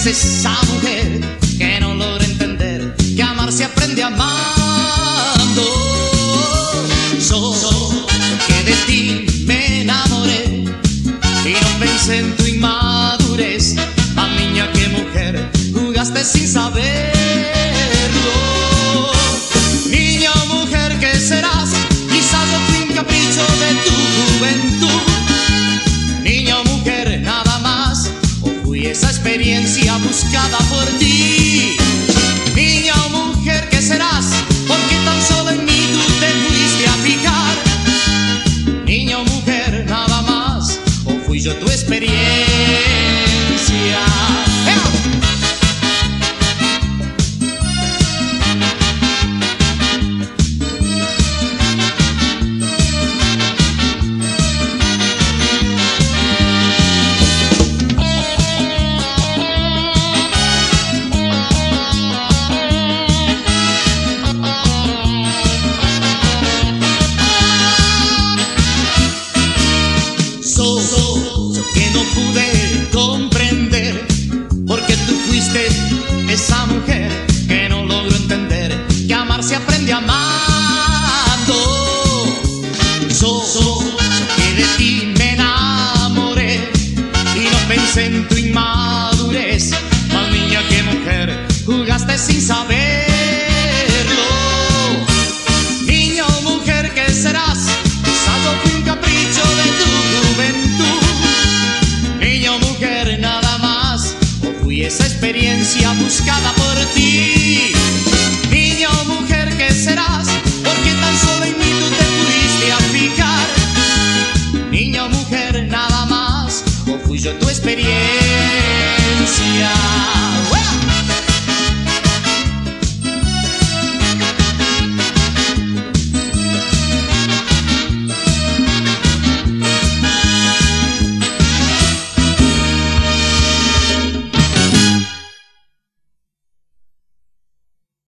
es esa mujer que no logra entender que amar se aprende amando? Que de ti me enamoré y no pensé en tu inmadurez. Más niña que mujer, jugaste sin saberlo. Niña o mujer, ¿qué serás? Quizás yo fui un capricho de tu juventud. Niña o mujer, nada más, o fui esa experiencia buscada por ti. Niña o mujer, ¿qué serás? Porque tan solo en mí tú te fuiste a fijar. Niña o mujer, nada más, o fui yo tu experiencia. Yo que no pude comprender, porque tú fuiste esa mujer que no logro entender que amar se aprende amando. Yo que de ti me enamoré y no pensé en tu inmadurez. Más niña que mujer, jugaste sin saberlo. Niña o mujer, ¿qué serás? Quizás yo fui un capricho de tu juventud. Niña o mujer, nada más, o fui esa experiencia buscada por ti. Niña o mujer, ¿qué serás? Porque tan solo en mí